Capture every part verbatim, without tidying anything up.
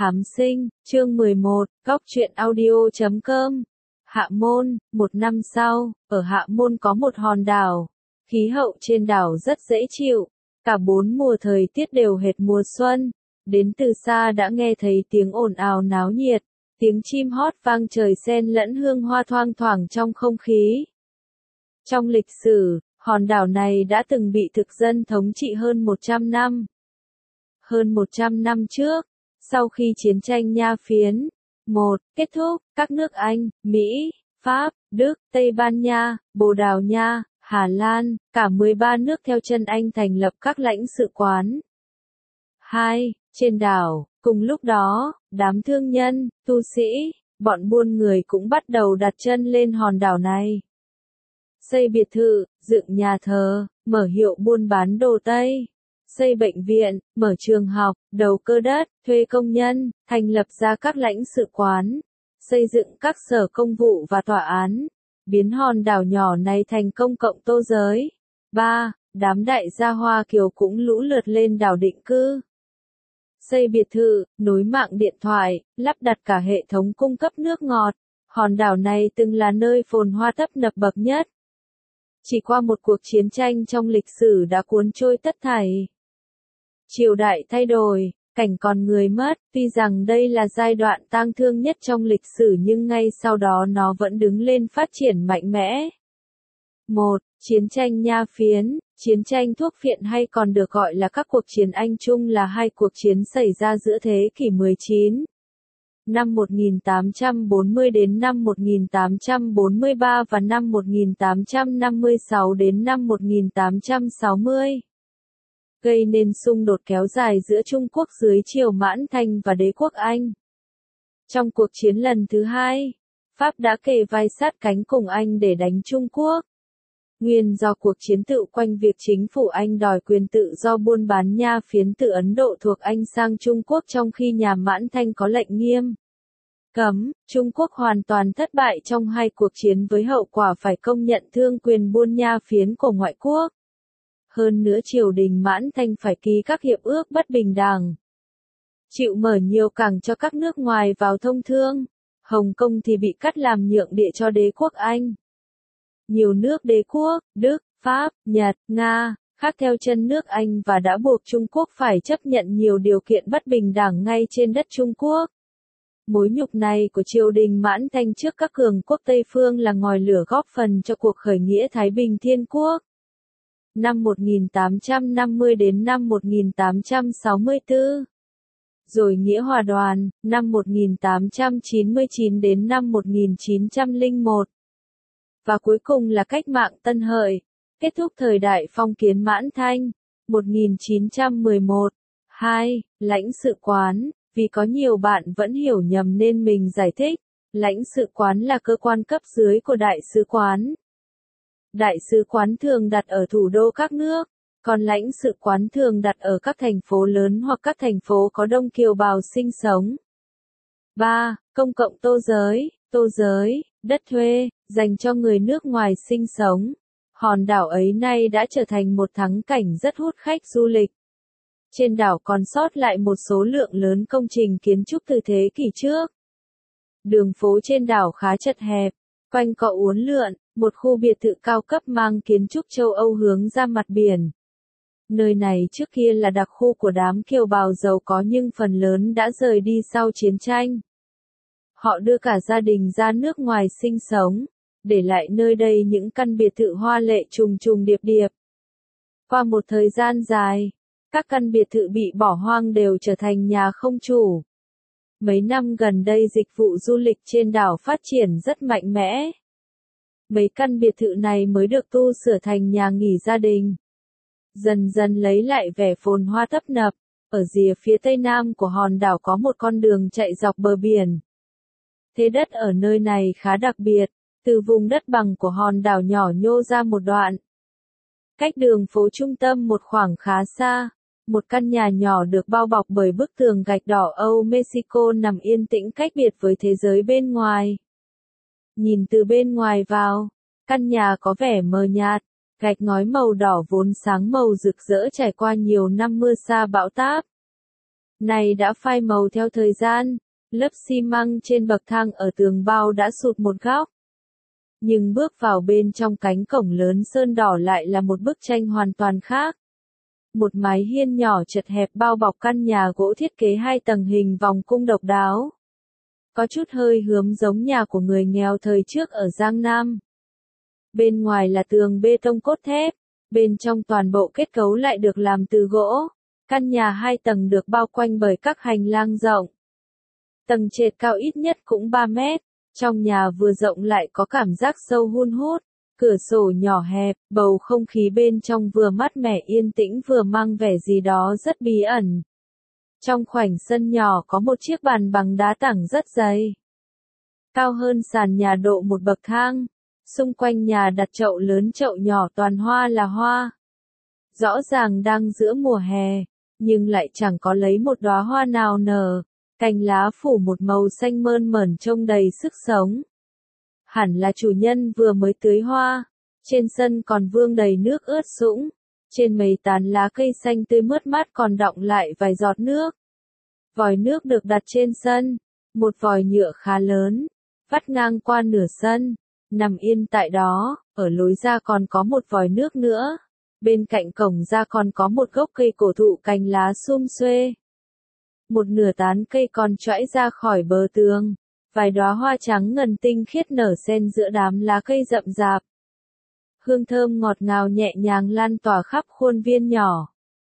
Hám sinh, chương mười một, góc truyện audio chấm com. Hạ Môn, một năm sau, ở Hạ Môn có một hòn đảo. Khí hậu trên đảo rất dễ chịu, cả bốn mùa thời tiết đều hệt mùa xuân. Đến từ xa đã nghe thấy tiếng ồn ào náo nhiệt, tiếng chim hót vang trời xen lẫn hương hoa thoang thoảng trong không khí. Trong lịch sử, hòn đảo này đã từng bị thực dân thống trị hơn một trăm năm. Hơn một trăm năm trước, sau khi chiến tranh Nha Phiến một kết thúc, các nước Anh, Mỹ, Pháp, Đức, Tây Ban Nha, Bồ Đào Nha, Hà Lan, cả mười ba nước theo chân Anh thành lập các lãnh sự quán. hai. Trên đảo, cùng lúc đó, đám thương nhân, tu sĩ, bọn buôn người cũng bắt đầu đặt chân lên hòn đảo này. Xây biệt thự, dựng nhà thờ, mở hiệu buôn bán đồ Tây. Xây bệnh viện, mở trường học, đầu cơ đất, thuê công nhân, thành lập ra các lãnh sự quán, xây dựng các sở công vụ và tòa án, biến hòn đảo nhỏ này thành công cộng tô giới. ba. Đám đại gia Hoa Kiều cũng lũ lượt lên đảo định cư. Xây biệt thự, nối mạng điện thoại, lắp đặt cả hệ thống cung cấp nước ngọt. Hòn đảo này từng là nơi phồn hoa tấp nập bậc nhất. Chỉ qua một cuộc chiến tranh trong lịch sử đã cuốn trôi tất thảy. Triều đại thay đổi, cảnh còn người mất, tuy rằng đây là giai đoạn tang thương nhất trong lịch sử nhưng ngay sau đó nó vẫn đứng lên phát triển mạnh mẽ. một. Chiến tranh Nha Phiến, chiến tranh thuốc phiện hay còn được gọi là các cuộc chiến Anh Trung là hai cuộc chiến xảy ra giữa thế kỷ mười chín. Năm một nghìn tám trăm bốn mươi đến năm một nghìn tám trăm bốn mươi ba và năm một nghìn tám trăm năm mươi sáu đến năm một nghìn tám trăm sáu mươi. Gây nên xung đột kéo dài giữa Trung Quốc dưới triều Mãn Thanh và đế quốc Anh. Trong cuộc chiến lần thứ hai, Pháp đã kề vai sát cánh cùng Anh để đánh Trung Quốc. Nguyên do cuộc chiến tự quanh việc chính phủ Anh đòi quyền tự do buôn bán Nha Phiến từ Ấn Độ thuộc Anh sang Trung Quốc trong khi nhà Mãn Thanh có lệnh nghiêm cấm, Trung Quốc hoàn toàn thất bại trong hai cuộc chiến với hậu quả phải công nhận thương quyền buôn Nha Phiến của ngoại quốc. Hơn nữa triều đình Mãn Thanh phải ký các hiệp ước bất bình đẳng, chịu mở nhiều cảng cho các nước ngoài vào thông thương. Hồng Kông thì bị cắt làm nhượng địa cho đế quốc Anh. Nhiều nước đế quốc, Đức, Pháp, Nhật, Nga, khác theo chân nước Anh và đã buộc Trung Quốc phải chấp nhận nhiều điều kiện bất bình đẳng ngay trên đất Trung Quốc. Mối nhục này của triều đình Mãn Thanh trước các cường quốc Tây phương là ngòi lửa góp phần cho cuộc khởi nghĩa Thái Bình Thiên Quốc. Năm một nghìn tám trăm năm mươi đến năm một nghìn tám trăm sáu mươi tư. Rồi Nghĩa Hòa Đoàn, năm một nghìn tám trăm chín mươi chín đến năm một nghìn chín trăm lẻ một. Và cuối cùng là cách mạng Tân Hợi, kết thúc thời đại phong kiến Mãn Thanh, một nghìn chín trăm mười một. hai. Lãnh sự quán, vì có nhiều bạn vẫn hiểu nhầm nên mình giải thích. Lãnh sự quán là cơ quan cấp dưới của đại sứ quán. Đại sứ quán thường đặt ở thủ đô các nước, còn lãnh sự quán thường đặt ở các thành phố lớn hoặc các thành phố có đông kiều bào sinh sống. ba. Công cộng tô giới, tô giới, đất thuê, dành cho người nước ngoài sinh sống. Hòn đảo ấy nay đã trở thành một thắng cảnh rất hút khách du lịch. Trên đảo còn sót lại một số lượng lớn công trình kiến trúc từ thế kỷ trước. Đường phố trên đảo khá chật hẹp, quanh co uốn lượn, một khu biệt thự cao cấp mang kiến trúc châu Âu hướng ra mặt biển. Nơi này trước kia là đặc khu của đám kiều bào giàu có nhưng phần lớn đã rời đi sau chiến tranh. Họ đưa cả gia đình ra nước ngoài sinh sống, để lại nơi đây những căn biệt thự hoa lệ trùng trùng điệp điệp. Qua một thời gian dài, các căn biệt thự bị bỏ hoang đều trở thành nhà không chủ. Mấy năm gần đây dịch vụ du lịch trên đảo phát triển rất mạnh mẽ. Mấy căn biệt thự này mới được tu sửa thành nhà nghỉ gia đình. Dần dần lấy lại vẻ phồn hoa tấp nập, ở rìa phía tây nam của hòn đảo có một con đường chạy dọc bờ biển. Thế đất ở nơi này khá đặc biệt, từ vùng đất bằng của hòn đảo nhỏ nhô ra một đoạn. Cách đường phố trung tâm một khoảng khá xa, một căn nhà nhỏ được bao bọc bởi bức tường gạch đỏ Âu Mexico nằm yên tĩnh cách biệt với thế giới bên ngoài. Nhìn từ bên ngoài vào, căn nhà có vẻ mờ nhạt, gạch ngói màu đỏ vốn sáng màu rực rỡ trải qua nhiều năm mưa sa bão táp. Này đã phai màu theo thời gian, lớp xi măng trên bậc thang ở tường bao đã sụt một góc. Nhưng bước vào bên trong cánh cổng lớn sơn đỏ lại là một bức tranh hoàn toàn khác. Một mái hiên nhỏ chật hẹp bao bọc căn nhà gỗ thiết kế hai tầng hình vòng cung độc đáo. Có chút hơi hướng giống nhà của người nghèo thời trước ở Giang Nam. Bên ngoài là tường bê tông cốt thép, bên trong toàn bộ kết cấu lại được làm từ gỗ. Căn nhà hai tầng được bao quanh bởi các hành lang rộng. Tầng trệt cao ít nhất cũng ba mét, trong nhà vừa rộng lại có cảm giác sâu hun hút, cửa sổ nhỏ hẹp, bầu không khí bên trong vừa mát mẻ yên tĩnh vừa mang vẻ gì đó rất bí ẩn. Trong khoảnh sân nhỏ có một chiếc bàn bằng đá tảng rất dày, cao hơn sàn nhà độ một bậc thang, xung quanh nhà đặt chậu lớn chậu nhỏ toàn hoa là hoa. Rõ ràng đang giữa mùa hè, nhưng lại chẳng có lấy một đóa hoa nào nở. Cành lá phủ một màu xanh mơn mởn trông đầy sức sống. Hẳn là chủ nhân vừa mới tưới hoa. Trên sân còn vương đầy nước ướt sũng. Trên mấy tán lá cây xanh tươi mướt mát còn đọng lại vài giọt nước. Vòi nước được đặt trên sân. Một vòi nhựa khá lớn, vắt ngang qua nửa sân, nằm yên tại đó. Ở lối ra còn có một vòi nước nữa. Bên cạnh cổng ra còn có một gốc cây cổ thụ cành lá sum xuê. Một nửa tán cây còn chõi ra khỏi bờ tường, vài đóa hoa trắng ngần tinh khiết nở xen giữa đám lá cây rậm rạp. Hương thơm ngọt ngào nhẹ nhàng lan tỏa khắp khuôn viên nhỏ.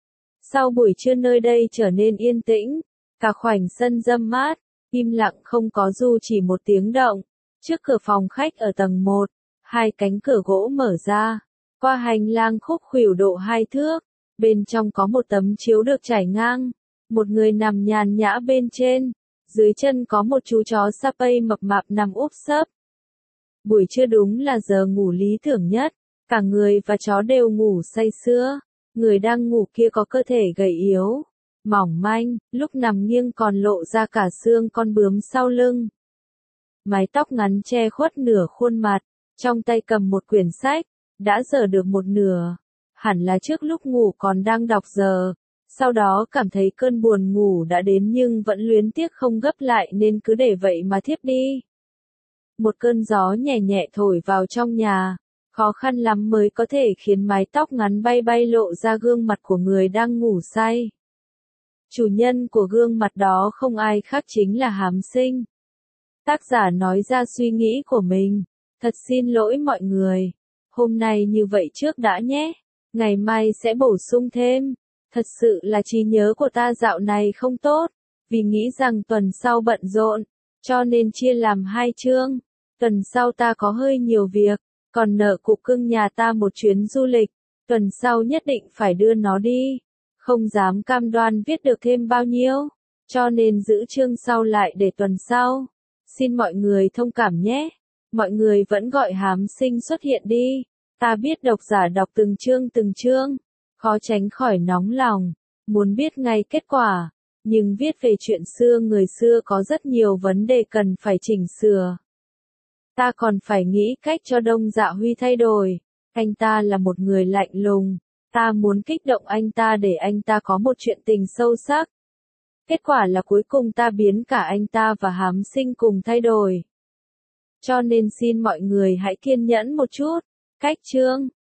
Sau buổi trưa nơi đây trở nên yên tĩnh, cả khoảnh sân râm mát, im lặng không có dù chỉ một tiếng động. Trước cửa phòng khách ở tầng một, hai cánh cửa gỗ mở ra, qua hành lang khúc khuỷu độ hai thước, bên trong có một tấm chiếu được trải ngang. Một người nằm nhàn nhã bên trên, dưới chân có một chú chó Shapey mập mạp nằm úp sấp. Buổi trưa đúng là giờ ngủ lý tưởng nhất, cả người và chó đều ngủ say sưa, người đang ngủ kia có cơ thể gầy yếu, mỏng manh, lúc nằm nghiêng còn lộ ra cả xương con bướm sau lưng. Mái tóc ngắn che khuất nửa khuôn mặt, trong tay cầm một quyển sách, đã dở được một nửa, hẳn là trước lúc ngủ còn đang đọc giờ. Sau đó cảm thấy cơn buồn ngủ đã đến nhưng vẫn luyến tiếc không gấp lại nên cứ để vậy mà thiếp đi. Một cơn gió nhẹ nhẹ thổi vào trong nhà, khó khăn lắm mới có thể khiến mái tóc ngắn bay bay lộ ra gương mặt của người đang ngủ say. Chủ nhân của gương mặt đó không ai khác chính là Hám Sinh. Tác giả nói ra suy nghĩ của mình. Thật xin lỗi mọi người. Hôm nay như vậy trước đã nhé. Ngày mai sẽ bổ sung thêm. Thật sự là trí nhớ của ta dạo này không tốt, vì nghĩ rằng tuần sau bận rộn, cho nên chia làm hai chương. Tuần sau ta có hơi nhiều việc, còn nợ cục cưng nhà ta một chuyến du lịch, tuần sau nhất định phải đưa nó đi. Không dám cam đoan viết được thêm bao nhiêu, cho nên giữ chương sau lại để tuần sau. Xin mọi người thông cảm nhé. Mọi người vẫn gọi Hám Sinh xuất hiện đi. Ta biết độc giả đọc từng chương từng chương, khó tránh khỏi nóng lòng, muốn biết ngay kết quả, nhưng viết về chuyện xưa người xưa có rất nhiều vấn đề cần phải chỉnh sửa. Ta còn phải nghĩ cách cho Đông Dạ Huy thay đổi, anh ta là một người lạnh lùng, ta muốn kích động anh ta để anh ta có một chuyện tình sâu sắc. Kết quả là cuối cùng ta biến cả anh ta và Hám Sinh cùng thay đổi. Cho nên xin mọi người hãy kiên nhẫn một chút, cách chương.